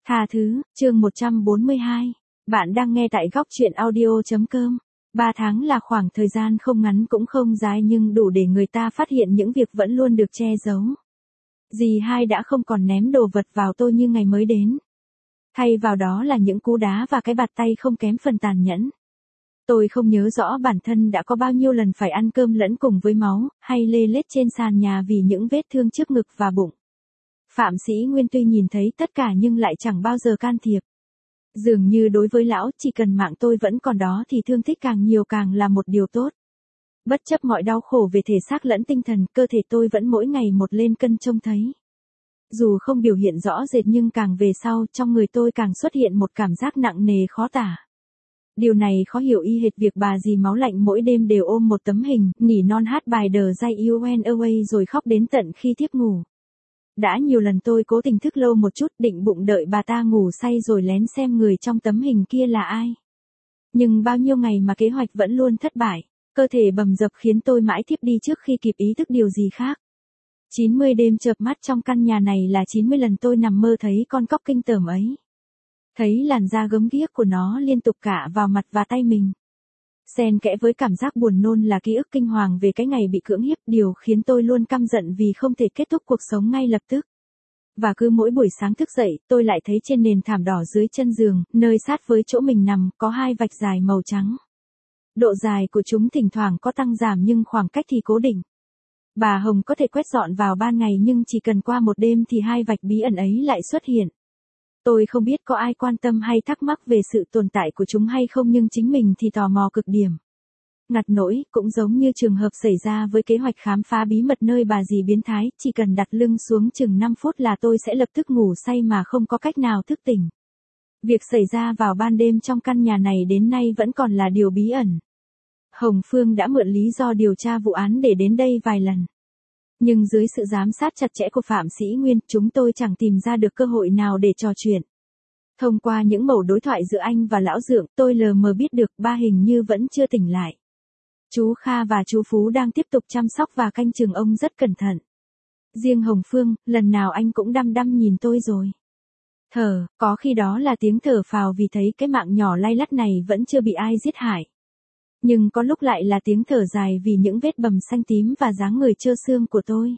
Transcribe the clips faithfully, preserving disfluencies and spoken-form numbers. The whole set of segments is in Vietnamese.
Tha thứ, chương một trăm bốn mươi hai. Bạn đang nghe tại góc truyện audio.com. Ba tháng là khoảng thời gian không ngắn cũng không dài nhưng đủ để người ta phát hiện những việc vẫn luôn được che giấu. Dì hai đã không còn ném đồ vật vào tôi như ngày mới đến. Thay vào đó là những cú đá và cái bạt tay không kém phần tàn nhẫn. Tôi không nhớ rõ bản thân đã có bao nhiêu lần phải ăn cơm lẫn cùng với máu, hay lê lết trên sàn nhà vì những vết thương trước ngực và bụng. Phạm Sĩ Nguyên tuy nhìn thấy tất cả nhưng lại chẳng bao giờ can thiệp. Dường như đối với lão, chỉ cần mạng tôi vẫn còn đó thì thương tích càng nhiều càng là một điều tốt. Bất chấp mọi đau khổ về thể xác lẫn tinh thần, cơ thể tôi vẫn mỗi ngày một lên cân trông thấy. Dù không biểu hiện rõ rệt nhưng càng về sau, trong người tôi càng xuất hiện một cảm giác nặng nề khó tả. Điều này khó hiểu y hệt việc bà dì máu lạnh mỗi đêm đều ôm một tấm hình, nỉ non hát bài The Jay You Went Away rồi khóc đến tận khi thiếp ngủ. Đã nhiều lần tôi cố tình thức lâu một chút, định bụng đợi bà ta ngủ say rồi lén xem người trong tấm hình kia là ai. Nhưng bao nhiêu ngày mà kế hoạch vẫn luôn thất bại, cơ thể bầm dập khiến tôi mãi thiếp đi trước khi kịp ý thức điều gì khác. chín mươi đêm chợp mắt trong căn nhà này là chín mươi lần tôi nằm mơ thấy con cóc kinh tởm ấy. Thấy làn da gớm ghiếc của nó liên tục cạ vào mặt và tay mình. Xen kẽ với cảm giác buồn nôn là ký ức kinh hoàng về cái ngày bị cưỡng hiếp, điều khiến tôi luôn căm giận vì không thể kết thúc cuộc sống ngay lập tức. Và cứ mỗi buổi sáng thức dậy, tôi lại thấy trên nền thảm đỏ dưới chân giường, nơi sát với chỗ mình nằm, có hai vạch dài màu trắng. Độ dài của chúng thỉnh thoảng có tăng giảm nhưng khoảng cách thì cố định. Bà Hồng có thể quét dọn vào ban ngày nhưng chỉ cần qua một đêm thì hai vạch bí ẩn ấy lại xuất hiện. Tôi không biết có ai quan tâm hay thắc mắc về sự tồn tại của chúng hay không nhưng chính mình thì tò mò cực điểm. Ngặt nỗi, cũng giống như trường hợp xảy ra với kế hoạch khám phá bí mật nơi bà dì biến thái, chỉ cần đặt lưng xuống chừng năm phút là tôi sẽ lập tức ngủ say mà không có cách nào thức tỉnh. Việc xảy ra vào ban đêm trong căn nhà này đến nay vẫn còn là điều bí ẩn. Hồng Phương đã mượn lý do điều tra vụ án để đến đây vài lần. Nhưng dưới sự giám sát chặt chẽ của Phạm Sĩ Nguyên, chúng tôi chẳng tìm ra được cơ hội nào để trò chuyện. Thông qua những mẩu đối thoại giữa anh và lão Dượng, tôi lờ mờ biết được ba hình như vẫn chưa tỉnh lại. Chú Kha và chú Phú đang tiếp tục chăm sóc và canh chừng ông rất cẩn thận. Riêng Hồng Phương, lần nào anh cũng đăm đăm nhìn tôi rồi. Thở, có khi đó là tiếng thở phào vì thấy cái mạng nhỏ lay lắt này vẫn chưa bị ai giết hại. Nhưng có lúc lại là tiếng thở dài vì những vết bầm xanh tím và dáng người trơ xương của tôi.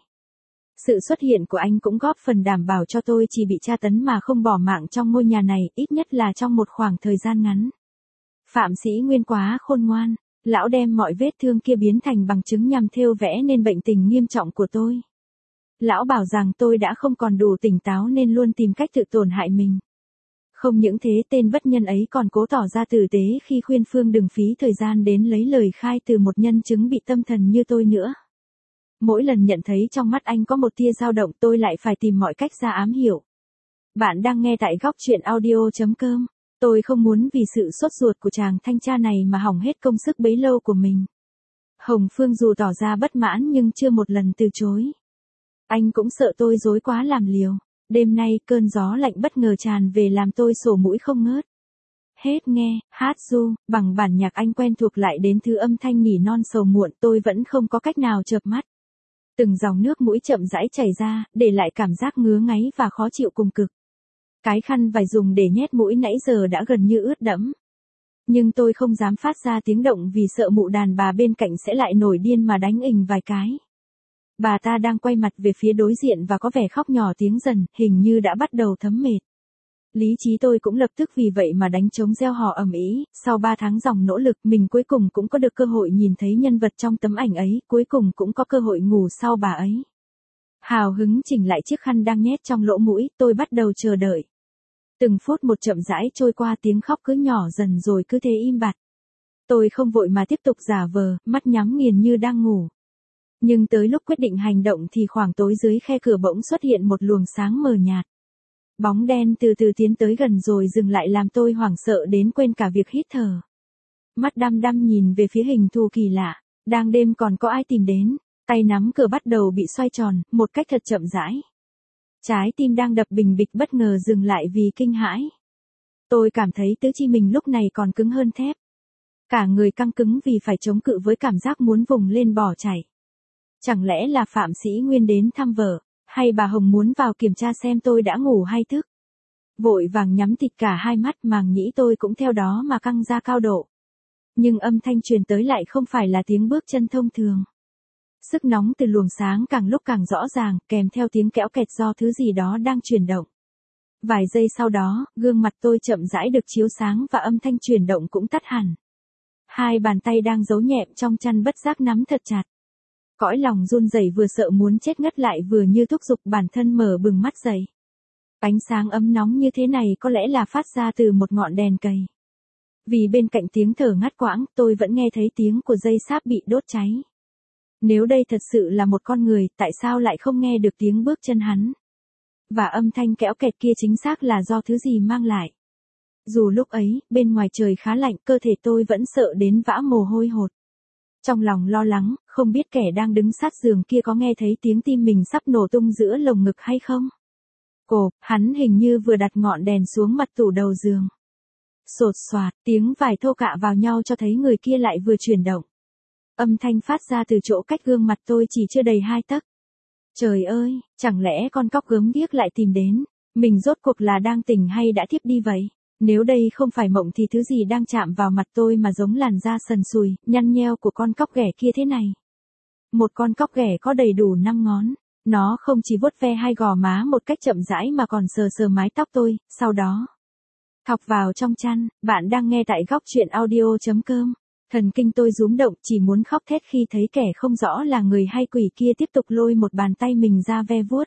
Sự xuất hiện của anh cũng góp phần đảm bảo cho tôi chỉ bị tra tấn mà không bỏ mạng trong ngôi nhà này, ít nhất là trong một khoảng thời gian ngắn. Phạm Sĩ Nguyên quá khôn ngoan, lão đem mọi vết thương kia biến thành bằng chứng nhằm thêu vẽ nên bệnh tình nghiêm trọng của tôi. Lão bảo rằng tôi đã không còn đủ tỉnh táo nên luôn tìm cách tự tổn hại mình. Không những thế, tên bất nhân ấy còn cố tỏ ra tử tế khi khuyên Phương đừng phí thời gian đến lấy lời khai từ một nhân chứng bị tâm thần như tôi nữa. Mỗi lần nhận thấy trong mắt anh có một tia dao động, tôi lại phải tìm mọi cách ra ám hiểu. Bạn đang nghe tại góc truyện audio.com. Tôi không muốn vì sự sốt ruột của chàng thanh tra này mà hỏng hết công sức bấy lâu của mình. Hồng Phương dù tỏ ra bất mãn nhưng chưa một lần từ chối. Anh cũng sợ tôi dối quá làm liều. Đêm nay cơn gió lạnh bất ngờ tràn về làm tôi sổ mũi không ngớt. Hết nghe, hát ru, bằng bản nhạc anh quen thuộc lại đến thứ âm thanh nỉ non sầu muộn, tôi vẫn không có cách nào chợp mắt. Từng dòng nước mũi chậm rãi chảy ra, để lại cảm giác ngứa ngáy và khó chịu cùng cực. Cái khăn vải dùng để nhét mũi nãy giờ đã gần như ướt đẫm. Nhưng tôi không dám phát ra tiếng động vì sợ mụ đàn bà bên cạnh sẽ lại nổi điên mà đánh ình vài cái. Bà ta đang quay mặt về phía đối diện và có vẻ khóc nhỏ tiếng dần, hình như đã bắt đầu thấm mệt. Lý trí tôi cũng lập tức vì vậy mà đánh trống reo hò ầm ĩ. Sau ba tháng dòng nỗ lực, mình cuối cùng cũng có được cơ hội nhìn thấy nhân vật trong tấm ảnh ấy, cuối cùng cũng có cơ hội ngủ sau bà ấy. Hào hứng chỉnh lại chiếc khăn đang nhét trong lỗ mũi, tôi bắt đầu chờ đợi. Từng phút một chậm rãi trôi qua, tiếng khóc cứ nhỏ dần rồi cứ thế im bặt. Tôi không vội mà tiếp tục giả vờ, mắt nhắm nghiền như đang ngủ. Nhưng tới lúc quyết định hành động thì khoảng tối dưới khe cửa bỗng xuất hiện một luồng sáng mờ nhạt. Bóng đen từ từ tiến tới gần rồi dừng lại làm tôi hoảng sợ đến quên cả việc hít thở. Mắt đăm đăm nhìn về phía hình thù kỳ lạ, đang đêm còn có ai tìm đến, tay nắm cửa bắt đầu bị xoay tròn, một cách thật chậm rãi. Trái tim đang đập bình bịch bất ngờ dừng lại vì kinh hãi. Tôi cảm thấy tứ chi mình lúc này còn cứng hơn thép. Cả người căng cứng vì phải chống cự với cảm giác muốn vùng lên bỏ chạy. Chẳng lẽ là Phạm Sĩ Nguyên đến thăm vợ, hay bà Hồng muốn vào kiểm tra xem tôi đã ngủ hay thức? Vội vàng nhắm thịt cả hai mắt, màng nhĩ tôi cũng theo đó mà căng ra cao độ. Nhưng âm thanh truyền tới lại không phải là tiếng bước chân thông thường. Sức nóng từ luồng sáng càng lúc càng rõ ràng, kèm theo tiếng kéo kẹt do thứ gì đó đang chuyển động. Vài giây sau đó, gương mặt tôi chậm rãi được chiếu sáng và âm thanh chuyển động cũng tắt hẳn. Hai bàn tay đang giấu nhẹm trong chăn bất giác nắm thật chặt. Cõi lòng run rẩy, vừa sợ muốn chết ngất lại vừa như thúc giục bản thân mở bừng mắt dậy. Ánh sáng ấm nóng như thế này có lẽ là phát ra từ một ngọn đèn cầy. Vì bên cạnh tiếng thở ngắt quãng, tôi vẫn nghe thấy tiếng của dây sáp bị đốt cháy. Nếu đây thật sự là một con người, tại sao lại không nghe được tiếng bước chân hắn? Và âm thanh kéo kẹt kia chính xác là do thứ gì mang lại? Dù lúc ấy, bên ngoài trời khá lạnh, cơ thể tôi vẫn sợ đến vã mồ hôi hột. Trong lòng lo lắng, không biết kẻ đang đứng sát giường kia có nghe thấy tiếng tim mình sắp nổ tung giữa lồng ngực hay không? Cộp, hắn hình như vừa đặt ngọn đèn xuống mặt tủ đầu giường. Sột soạt, tiếng vải thô cạ vào nhau cho thấy người kia lại vừa chuyển động. Âm thanh phát ra từ chỗ cách gương mặt tôi chỉ chưa đầy hai tấc. Trời ơi, chẳng lẽ con cóc gớm ghiếc lại tìm đến? Mình rốt cuộc là đang tỉnh hay đã thiếp đi vậy? Nếu đây không phải mộng thì thứ gì đang chạm vào mặt tôi mà giống làn da sần sùi, nhăn nheo của con cóc ghẻ kia thế này? Một con cóc ghẻ có đầy đủ năm ngón. Nó không chỉ vuốt ve hai gò má một cách chậm rãi mà còn sờ sờ mái tóc tôi, sau đó thọc vào trong chăn. Bạn đang nghe tại góc truyện audio chấm com. Thần kinh tôi rúm động, chỉ muốn khóc thét khi thấy kẻ không rõ là người hay quỷ kia tiếp tục lôi một bàn tay mình ra ve vuốt.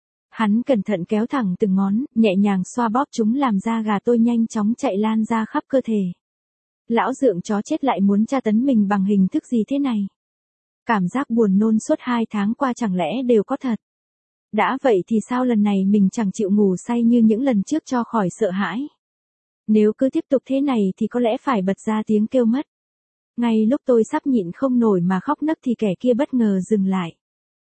Hắn cẩn thận kéo thẳng từng ngón, nhẹ nhàng xoa bóp chúng làm da gà tôi nhanh chóng chạy lan ra khắp cơ thể. Lão dượng chó chết lại muốn tra tấn mình bằng hình thức gì thế này? Cảm giác buồn nôn suốt hai tháng qua chẳng lẽ đều có thật? Đã vậy thì sao lần này mình chẳng chịu ngủ say như những lần trước cho khỏi sợ hãi? Nếu cứ tiếp tục thế này thì có lẽ phải bật ra tiếng kêu mất. Ngay lúc tôi sắp nhịn không nổi mà khóc nấc thì kẻ kia bất ngờ dừng lại.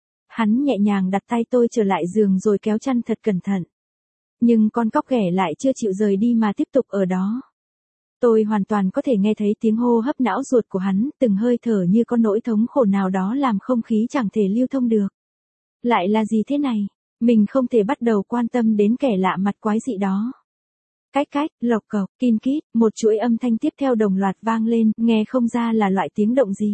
Hắn nhẹ nhàng đặt tay tôi trở lại giường rồi kéo chăn thật cẩn thận. Nhưng con cóc ghẻ lại chưa chịu rời đi mà tiếp tục ở đó. Tôi hoàn toàn có thể nghe thấy tiếng hô hấp não ruột của hắn, từng hơi thở như có nỗi thống khổ nào đó làm không khí chẳng thể lưu thông được. Lại là gì thế này? Mình không thể bắt đầu quan tâm đến kẻ lạ mặt quái dị đó. Cách cách, lộc cộc, kin kít, một chuỗi âm thanh tiếp theo đồng loạt vang lên, nghe không ra là loại tiếng động gì.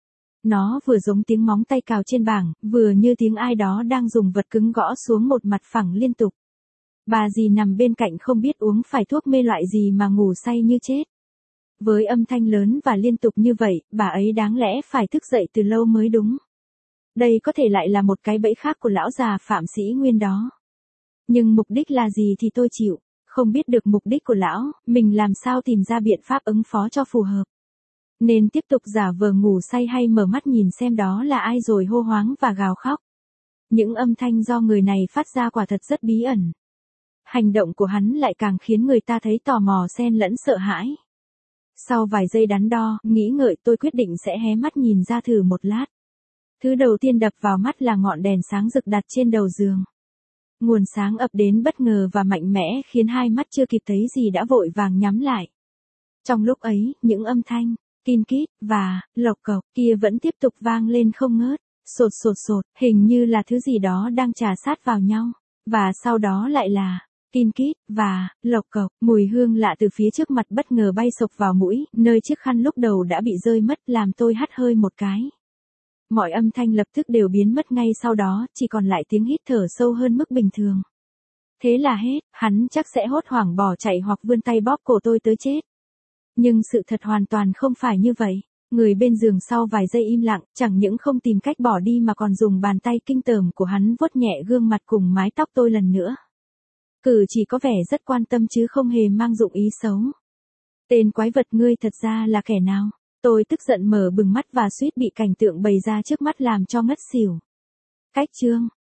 Nó vừa giống tiếng móng tay cào trên bảng, vừa như tiếng ai đó đang dùng vật cứng gõ xuống một mặt phẳng liên tục. Bà dì nằm bên cạnh không biết uống phải thuốc mê loại gì mà ngủ say như chết. Với âm thanh lớn và liên tục như vậy, bà ấy đáng lẽ phải thức dậy từ lâu mới đúng. Đây có thể lại là một cái bẫy khác của lão già Phạm Sĩ Nguyên đó. Nhưng mục đích là gì thì tôi chịu. Không biết được mục đích của lão, mình làm sao tìm ra biện pháp ứng phó cho phù hợp. Nên tiếp tục giả vờ ngủ say hay mở mắt nhìn xem đó là ai rồi hô hoáng và gào khóc. Những âm thanh do người này phát ra quả thật rất bí ẩn. Hành động của hắn lại càng khiến người ta thấy tò mò xen lẫn sợ hãi. Sau vài giây đắn đo, nghĩ ngợi, tôi quyết định sẽ hé mắt nhìn ra thử một lát. Thứ đầu tiên đập vào mắt là ngọn đèn sáng rực đặt trên đầu giường. Nguồn sáng ập đến bất ngờ và mạnh mẽ khiến hai mắt chưa kịp thấy gì đã vội vàng nhắm lại. Trong lúc ấy, những âm thanh kin kít và lộc cộc kia vẫn tiếp tục vang lên không ngớt, sột sột sột, hình như là thứ gì đó đang trà sát vào nhau. Và sau đó lại là kin kít và lộc cộc, mùi hương lạ từ phía trước mặt bất ngờ bay sộc vào mũi, nơi chiếc khăn lúc đầu đã bị rơi mất làm tôi hắt hơi một cái. Mọi âm thanh lập tức đều biến mất ngay sau đó, chỉ còn lại tiếng hít thở sâu hơn mức bình thường. Thế là hết, hắn chắc sẽ hốt hoảng bỏ chạy hoặc vươn tay bóp cổ tôi tới chết. Nhưng sự thật hoàn toàn không phải như vậy. Người bên giường sau vài giây im lặng, chẳng những không tìm cách bỏ đi mà còn dùng bàn tay kinh tởm của hắn vuốt nhẹ gương mặt cùng mái tóc tôi lần nữa. Cử chỉ có vẻ rất quan tâm chứ không hề mang dụng ý xấu. Tên quái vật ngươi thật ra là kẻ nào? Tôi tức giận mở bừng mắt và suýt bị cảnh tượng bày ra trước mắt làm cho ngất xỉu. Cách chương